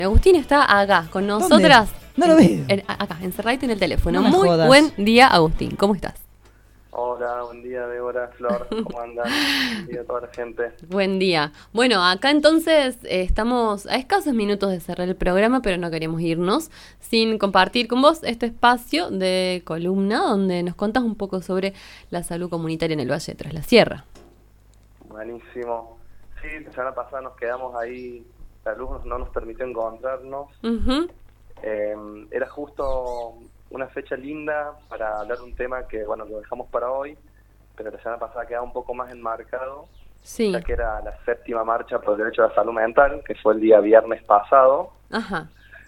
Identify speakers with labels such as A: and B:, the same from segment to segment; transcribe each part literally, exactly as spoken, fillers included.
A: Agustín está acá con nosotras.
B: No lo veo.
A: En, acá, encerradito en el teléfono.
B: No me
A: Muy
B: jodas.
A: buen día, Agustín. ¿Cómo estás?
C: Hola, buen día, Débora, Flor, ¿cómo andan? Buen día a toda la gente.
A: Buen día. Bueno, acá entonces eh, estamos a escasos minutos de cerrar el programa, pero no queremos irnos sin compartir con vos este espacio de columna donde nos contás un poco sobre la salud comunitaria en el Valle de Tras la Sierra.
C: Buenísimo. Sí, la semana pasada nos quedamos ahí, la luz no nos permitió encontrarnos.
A: Uh-huh.
C: Eh, era justo una fecha linda para hablar de un tema que, bueno, lo dejamos para hoy, pero la semana pasada quedaba un poco más enmarcado,
A: sí.
C: ya que era la séptima marcha por el derecho a la salud mental, que fue el día viernes pasado.
A: Ajá.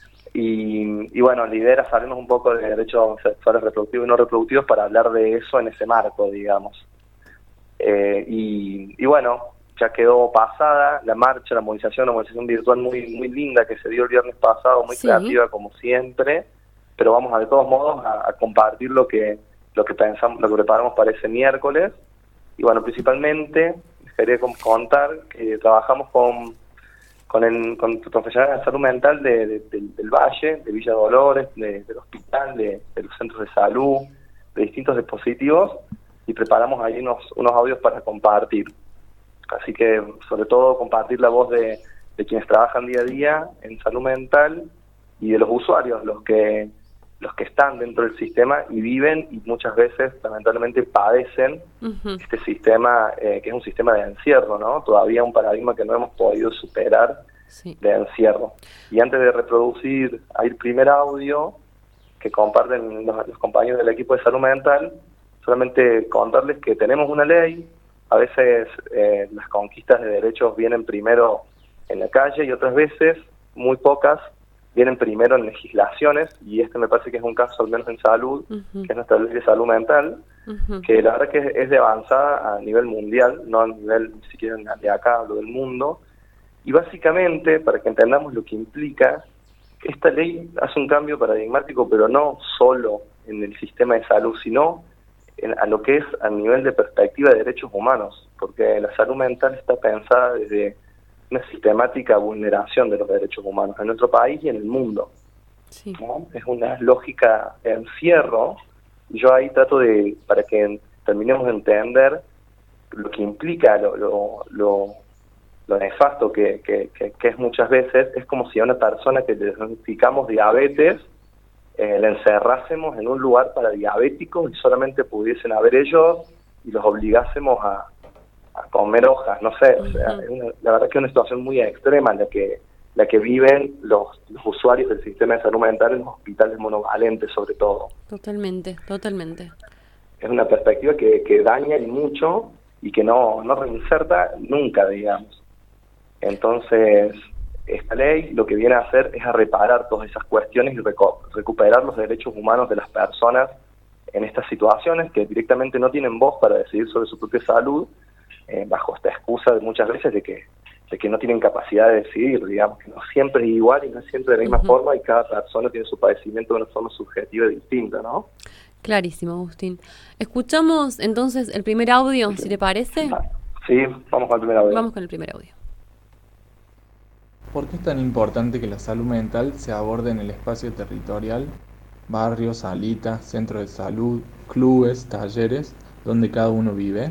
C: Y, y bueno, la idea era salirnos un poco de derechos sexuales reproductivos y no reproductivos para hablar de eso en ese marco, digamos. Eh, y, y bueno, ya quedó pasada la marcha, la movilización, una movilización virtual muy muy linda que se dio el viernes pasado, muy
A: sí.
C: creativa como siempre, pero vamos a, de todos modos a, a compartir lo que lo que pensamos, lo que preparamos para ese miércoles. Y bueno, principalmente les quería contar que trabajamos con con, el, con profesionales de salud mental de, de, de, del Valle, de Villa Dolores, de, del hospital, de, de los centros de salud, de distintos dispositivos, y preparamos ahí unos, unos audios para compartir. Así que, sobre todo, compartir la voz de, de quienes trabajan día a día en salud mental y de los usuarios, los que los que están dentro del sistema y viven y muchas veces, lamentablemente, padecen uh-huh. este sistema, eh, que es un sistema de encierro, ¿no? Todavía un paradigma que no hemos podido superar sí. de encierro. Y antes de reproducir ahí el primer audio que comparten los, los compañeros del equipo de salud mental, solamente contarles que tenemos una ley. A veces eh, las conquistas de derechos vienen primero en la calle y otras veces, muy pocas, vienen primero en legislaciones, y este me parece que es un caso, al menos en salud, uh-huh. que es nuestra ley de salud mental, uh-huh. que la verdad que es, es de avanzada a nivel mundial, no a nivel ni siquiera de acá, hablo del mundo, y básicamente, para que entendamos lo que implica, esta ley hace un cambio paradigmático, pero no solo en el sistema de salud, sino en, a lo que es a nivel de perspectiva de derechos humanos, porque la salud mental está pensada desde una sistemática vulneración de los derechos humanos en nuestro país y en el mundo. Sí. ¿No? Es una lógica de encierro, y yo ahí trato de, para que terminemos de entender lo que implica, lo, lo, lo, lo nefasto que, que, que, que es muchas veces, es como si a una persona que le diagnosticamos diabetes, eh, la encerrásemos en un lugar para diabéticos y solamente pudiesen haber ellos y los obligásemos a a comer hojas, no sé, o sea, es una, la verdad que es una situación muy extrema la que la que viven los, los usuarios del sistema de salud mental en los hospitales monovalentes, sobre todo.
A: Totalmente, totalmente.
C: Es una perspectiva que, que daña y mucho y que no, no reinserta nunca, digamos. Entonces, esta ley lo que viene a hacer es a reparar todas esas cuestiones y reco- recuperar los derechos humanos de las personas en estas situaciones que directamente no tienen voz para decidir sobre su propia salud, Eh, bajo esta excusa de muchas veces de que de que no tienen capacidad de decidir, digamos, que no siempre es igual y no siempre de la misma uh-huh. forma, y cada persona tiene su padecimiento de una forma subjetiva y distinta, ¿no?
A: Clarísimo, Agustín. Escuchamos entonces el primer audio, sí. si te parece.
C: Sí, vamos con el primer audio.
A: Vamos con el primer audio.
D: ¿Por qué es tan importante que la salud mental se aborde en el espacio territorial, barrios, salitas, centros de salud, clubes, talleres, donde cada uno vive?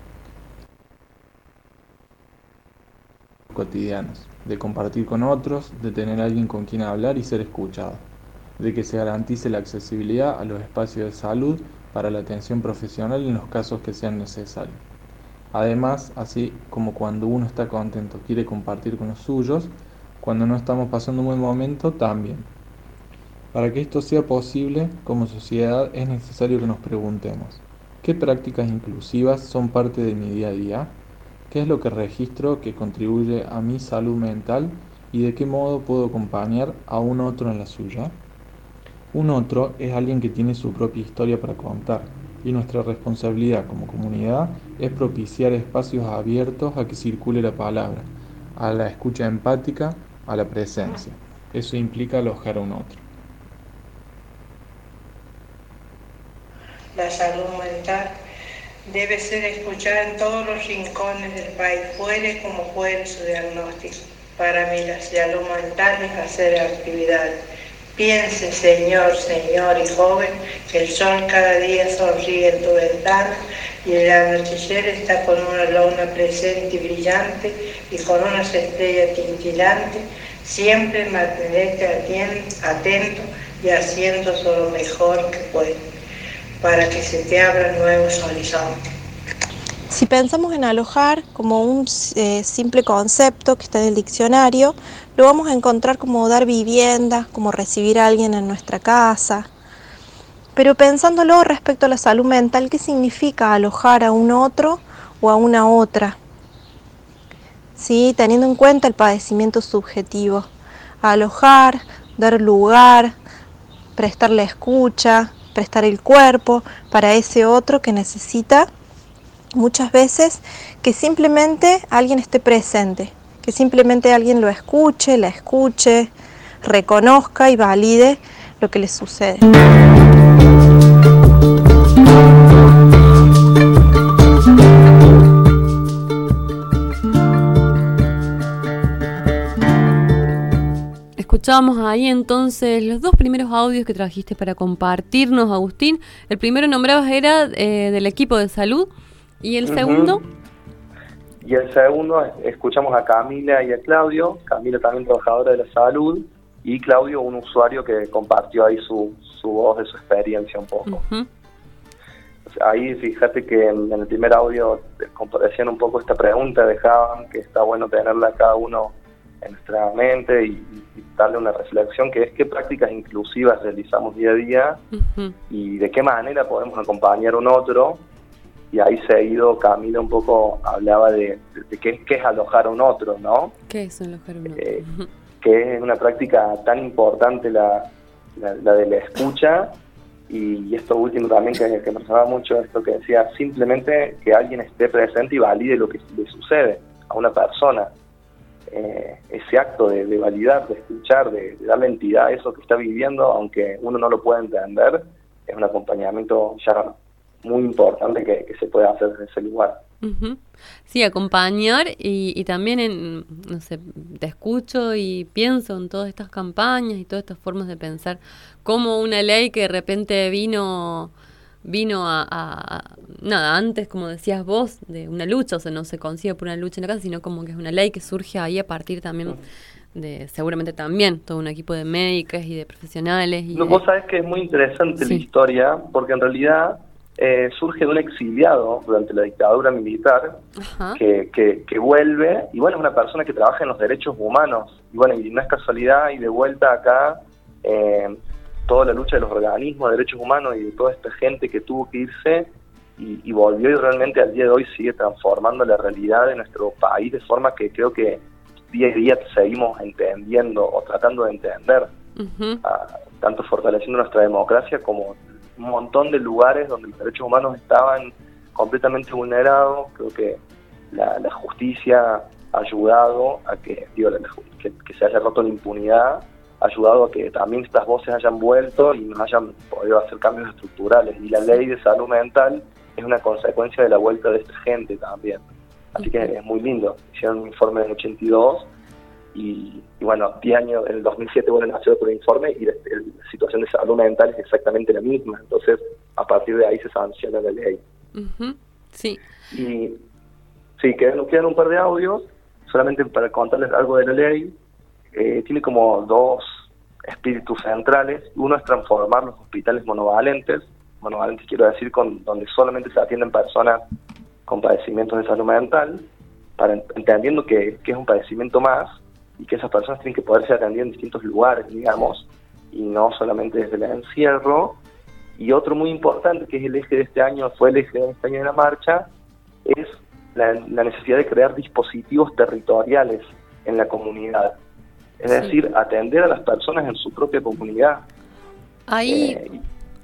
D: Cotidianos, de compartir con otros, de tener a alguien con quien hablar y ser escuchado, de que se garantice la accesibilidad a los espacios de salud para la atención profesional en los casos que sean necesarios. Además, así como cuando uno está contento quiere compartir con los suyos, cuando no estamos pasando un buen momento también. Para que esto sea posible, como sociedad es necesario que nos preguntemos: ¿qué prácticas inclusivas son parte de mi día a día? ¿Qué es lo que registro que contribuye a mi salud mental y de qué modo puedo acompañar a un otro en la suya? Un otro es alguien que tiene su propia historia para contar, y nuestra responsabilidad como comunidad es propiciar espacios abiertos a que circule la palabra, a la escucha empática, a la presencia. Eso implica alojar a un otro.
E: La salud mental debe ser escuchada en todos los rincones del país, fuere como fuere su diagnóstico. Para mí la salud mental es hacer actividad. Piense, señor, señor y joven, que el sol cada día sonríe en tu ventana y el anochecer está con una luna presente y brillante y con unas estrellas tintilantes. Siempre mantenerte atento y haciendo lo mejor que puedes para que se te abran nuevos horizontes.
B: Si pensamos en alojar como un eh, simple concepto que está en el diccionario, lo vamos a encontrar como dar vivienda, como recibir a alguien en nuestra casa. Pero pensándolo respecto a la salud mental, ¿qué significa alojar a un otro o a una otra? ¿Sí? Teniendo en cuenta el padecimiento subjetivo. Alojar, dar lugar, prestarle escucha, prestar el cuerpo para ese otro que necesita muchas veces que simplemente alguien esté presente, que simplemente alguien lo escuche, la escuche, reconozca y valide lo que le sucede.
A: Escuchábamos ahí entonces los dos primeros audios que trajiste para compartirnos, Agustín. El primero nombrabas era eh, del equipo de salud. ¿Y el segundo?
C: Uh-huh. Y el segundo, escuchamos a Camila y a Claudio. Camila también trabajadora de la salud y Claudio un usuario que compartió ahí su, su voz de su experiencia un poco.
A: Uh-huh.
C: O sea, ahí fíjate que en, en el primer audio decían un poco esta pregunta, dejaban que está bueno tenerla cada uno en nuestra mente y, y darle una reflexión, que es qué prácticas inclusivas realizamos día a día uh-huh. y de qué manera podemos acompañar a un otro. Y ahí seguido Camila un poco hablaba de, de, de qué, qué es alojar a un otro, ¿no?
A: ¿Qué es alojar a un otro?
C: Eh, que es una práctica tan importante la, la, la de la escucha, y, y esto último también que, que me sonaba mucho, esto que decía, simplemente que alguien esté presente y valide lo que le sucede a una persona. Eh, ese acto de, de validar, de escuchar, de, de darle entidad a eso que está viviendo, aunque uno no lo pueda entender, es un acompañamiento ya muy importante que, que se puede hacer desde ese lugar.
A: Uh-huh. Sí, acompañar y, y también, en, no sé, te escucho y pienso en todas estas campañas y todas estas formas de pensar, como una ley que de repente vino vino a, a, a nada, antes, como decías vos, de una lucha, o sea, no se consigue por una lucha en la casa, sino como que es una ley que surge ahí a partir también de, seguramente también, todo un equipo de médicas y de profesionales. Y
C: no,
A: de...
C: Vos sabés que es muy interesante
A: sí.
C: la historia, porque en realidad eh, surge de un exiliado durante la dictadura militar, que, que, que vuelve, y bueno, es una persona que trabaja en los derechos humanos, y bueno, y no es casualidad, y de vuelta acá, eh, toda la lucha de los organismos de derechos humanos y de toda esta gente que tuvo que irse, y, y volvió, y realmente al día de hoy sigue transformando la realidad de nuestro país de forma que creo que día a día seguimos entendiendo o tratando de entender, uh-huh. a, tanto fortaleciendo nuestra democracia como un montón de lugares donde los derechos humanos estaban completamente vulnerados. Creo que la, la justicia ha ayudado a que, digo, la, que, que se haya roto la impunidad, ha ayudado a que también estas voces hayan vuelto y nos hayan podido hacer cambios estructurales, y la ley de salud mental es una consecuencia de la vuelta de esta gente también. Así que es muy lindo. Hicieron un informe en el ochenta y dos y, y bueno, diez años, en el dos mil siete bueno, nació otro informe y la, la situación de salud mental es exactamente la misma. Entonces, a partir de ahí se sanciona la ley.
A: Uh-huh. Sí.
C: Y sí, quedan, quedan un par de audios, solamente para contarles algo de la ley. Eh, tiene como dos espíritus centrales. Uno es transformar los hospitales monovalentes. Monovalentes quiero decir con donde solamente se atienden personas con padecimientos de salud mental, para entendiendo que, que es un padecimiento más y que esas personas tienen que poder ser atendidas en distintos lugares, digamos, y no solamente desde el encierro. Y otro muy importante, que es el eje de este año, fue el eje de este año de la marcha, es la, la necesidad de crear dispositivos territoriales en la comunidad. Es sí. decir, atender a las personas en su propia comunidad.
A: Ahí...
C: Eh,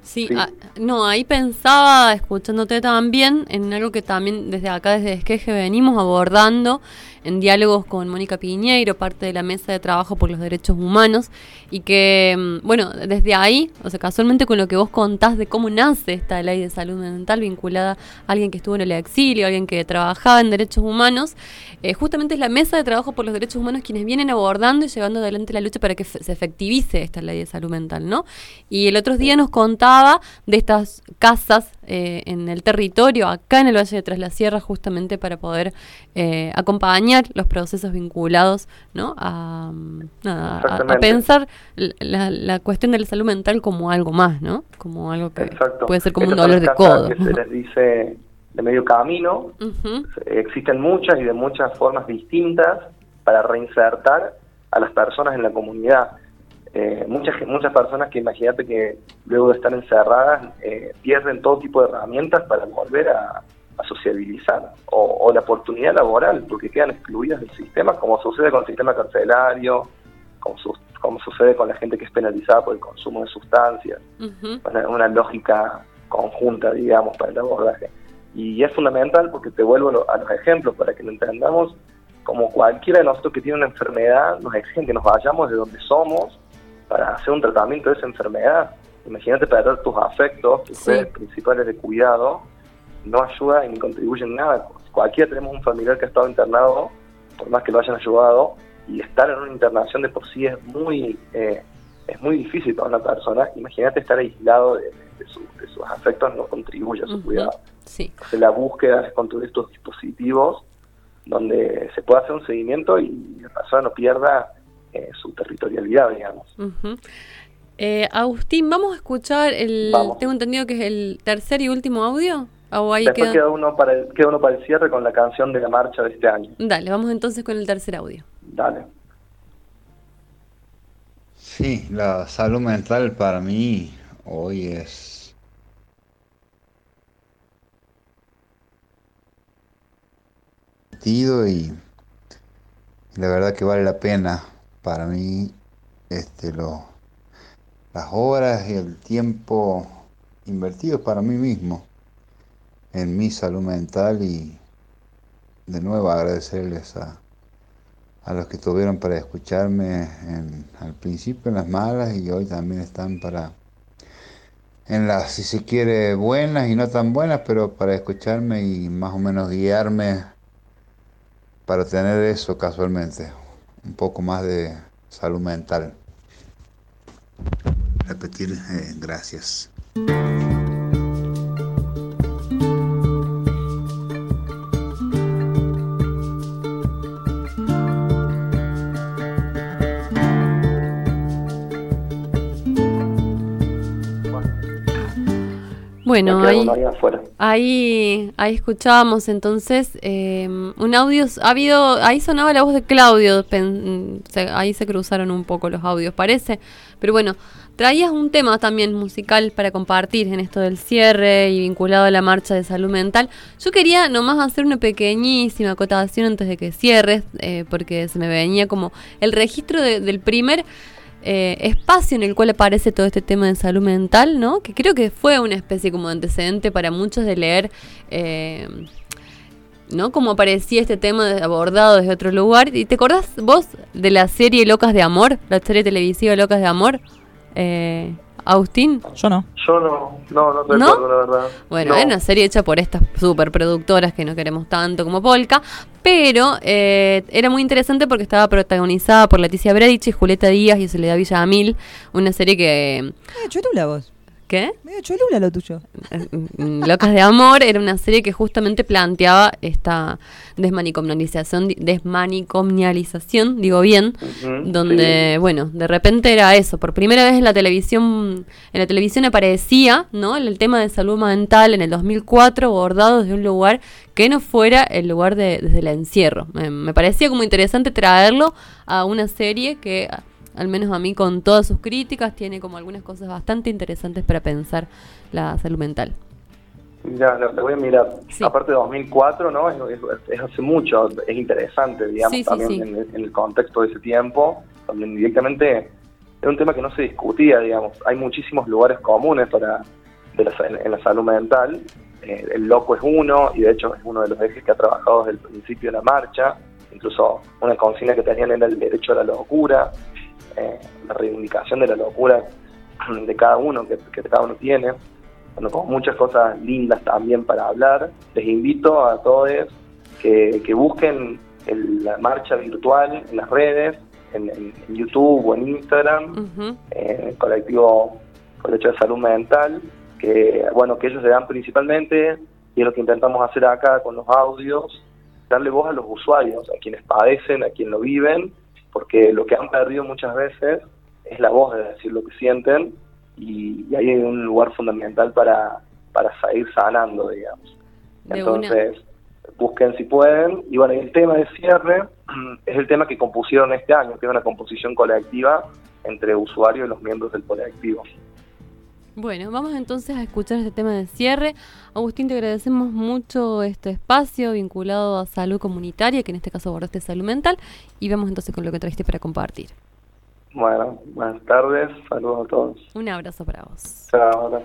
A: Sí,
C: Sí.
A: ah, no, ahí pensaba, escuchándote también, en algo que también desde acá, desde Esqueje, venimos abordando en diálogos con Mónica Piñeiro, parte de la Mesa de Trabajo por los Derechos Humanos, y que, mm, bueno, desde ahí, o sea, casualmente con lo que vos contás de cómo nace esta ley de salud mental vinculada a alguien que estuvo en el exilio, alguien que trabajaba en derechos humanos, eh, justamente es la Mesa de Trabajo por los Derechos Humanos quienes vienen abordando y llevando adelante la lucha para que se efectivice esta ley de salud mental, ¿no? Y el otro día nos contaba de estas casas eh, en el territorio, acá en el Valle de Tras la Sierra, justamente para poder eh, acompañar los procesos vinculados, ¿no? a, nada, a, a pensar la, la cuestión de la salud mental como algo más, ¿no? Como algo que
C: Exacto.
A: puede ser como
C: Estas
A: un dolor
C: son
A: de
C: las casas
A: codo.
C: que se les dice de medio camino. Uh-huh. Existen muchas y de muchas formas distintas para reinsertar a las personas en la comunidad. Eh, muchas muchas personas que imagínate que luego de estar encerradas eh, pierden todo tipo de herramientas para volver a, a sociabilizar o, o la oportunidad laboral porque quedan excluidas del sistema, como sucede con el sistema carcelario, como, su, como sucede con la gente que es penalizada por el consumo de sustancias. Uh-huh. una, una lógica conjunta, digamos, para el abordaje, y es fundamental porque te vuelvo a los ejemplos para que lo entendamos. Como cualquiera de nosotros que tiene una enfermedad, nos exigen que nos vayamos de donde somos para hacer un tratamiento de esa enfermedad. Imagínate perder tus afectos, tus sí. redes principales de cuidado, no ayuda y ni contribuye en nada. Cualquiera tenemos un familiar que ha estado internado, por más que lo hayan ayudado, y estar en una internación de por sí es muy eh, es muy difícil para una persona. Imagínate estar aislado de, de, su, de sus afectos, no contribuye a su uh-huh. cuidado.
A: Sí.
C: Entonces la búsqueda es construir estos dispositivos donde se pueda hacer un seguimiento y la persona no pierda Eh, su territorialidad, digamos.
A: Uh-huh. eh, Agustín, vamos a escuchar el, vamos. Tengo entendido que es el tercer y último audio. ¿O ahí
C: Después
A: queda?
C: Queda, uno para el, queda uno para el cierre con la canción de la marcha de este año.
A: Dale, vamos entonces con el tercer audio.
C: Dale.
F: Sí, la salud mental para mí hoy es y la verdad que vale la pena para mí este lo las horas y el tiempo invertidos para mí mismo en mi salud mental, y de nuevo agradecerles a, a los que estuvieron para escucharme en, al principio en las malas, y hoy también están para en las, si se quiere, buenas y no tan buenas, pero para escucharme y más o menos guiarme para tener eso casualmente, un poco más de salud mental. Repetir, eh, gracias.
A: Bueno, ahí, ahí, ahí escuchábamos entonces eh, un audio, ha habido, ahí sonaba la voz de Claudio, pen, se, ahí se cruzaron un poco los audios, parece, pero bueno, traías un tema también musical para compartir en esto del cierre y vinculado a la marcha de salud mental. Yo quería nomás hacer una pequeñísima acotación antes de que cierres, eh, porque se me venía como el registro de, del primer Eh, espacio en el cual aparece todo este tema de salud mental, ¿no? Que creo que fue una especie como de antecedente para muchos de leer, eh, ¿no? Cómo aparecía este tema abordado desde otro lugar. ¿Y te acordás vos de la serie Locas de Amor? La serie televisiva Locas de Amor. Eh, ¿Agustín?
G: Yo no.
C: Yo no, no, no recuerdo, la verdad.
A: Bueno,
C: no.
A: Es una serie hecha por estas superproductoras que no queremos tanto como Polka, pero eh, era muy interesante porque estaba protagonizada por Leticia Bredich y Julieta Díaz y Soledad Villamil, una serie que...
G: Eh, cholula vos.
A: ¿Qué?
G: Medio cholula lo tuyo.
A: Locas de Amor era una serie que justamente planteaba esta desmanicomialización, desmanicomialización, digo bien, uh-huh, donde, sí. bueno, de repente era eso, por primera vez en la televisión, en la televisión aparecía, ¿no? El tema de salud mental en el dos mil cuatro abordado desde un lugar que no fuera el lugar de, desde el encierro. Me, me parecía como interesante traerlo a una serie que, al menos a mí, con todas sus críticas, tiene como algunas cosas bastante interesantes para pensar la salud mental.
C: Ya, lo, lo voy a mirar.
A: Sí.
C: Aparte de dos mil cuatro, ¿no? Es, es, es hace mucho, es interesante, digamos,
A: sí, sí,
C: también
A: sí.
C: En, en el contexto de ese tiempo, donde directamente era un tema que no se discutía, digamos. Hay muchísimos lugares comunes para de la, en la salud mental. Eh, el loco es uno, y de hecho es uno de los ejes que ha trabajado desde el principio de la marcha. Incluso una consigna que tenían era el derecho a la locura, eh, la reivindicación de la locura de cada uno, que, que cada uno tiene. Bueno, con muchas cosas lindas también para hablar. Les invito a todos que, que busquen el, la marcha virtual en las redes, en, en, en YouTube o en Instagram, uh-huh. eh, el colectivo Colecho de Salud Mental, que bueno, que ellos le dan principalmente, y es lo que intentamos hacer acá con los audios, darle voz a los usuarios, a quienes padecen, a quienes lo viven, porque lo que han perdido muchas veces es la voz de decir lo que sienten, y, y ahí hay un lugar fundamental para, para seguir sanando, digamos. De Entonces, una. busquen si pueden, y bueno, y el tema de cierre es el tema que compusieron este año, que es una composición colectiva entre usuarios y los miembros del colectivo.
A: Bueno, vamos entonces a escuchar este tema de cierre. Agustín, te agradecemos mucho este espacio vinculado a salud comunitaria, que en este caso abordaste salud mental, y vamos entonces con lo que trajiste para compartir.
C: Bueno, buenas tardes, saludos a todos.
A: Un abrazo para vos.
C: Chao.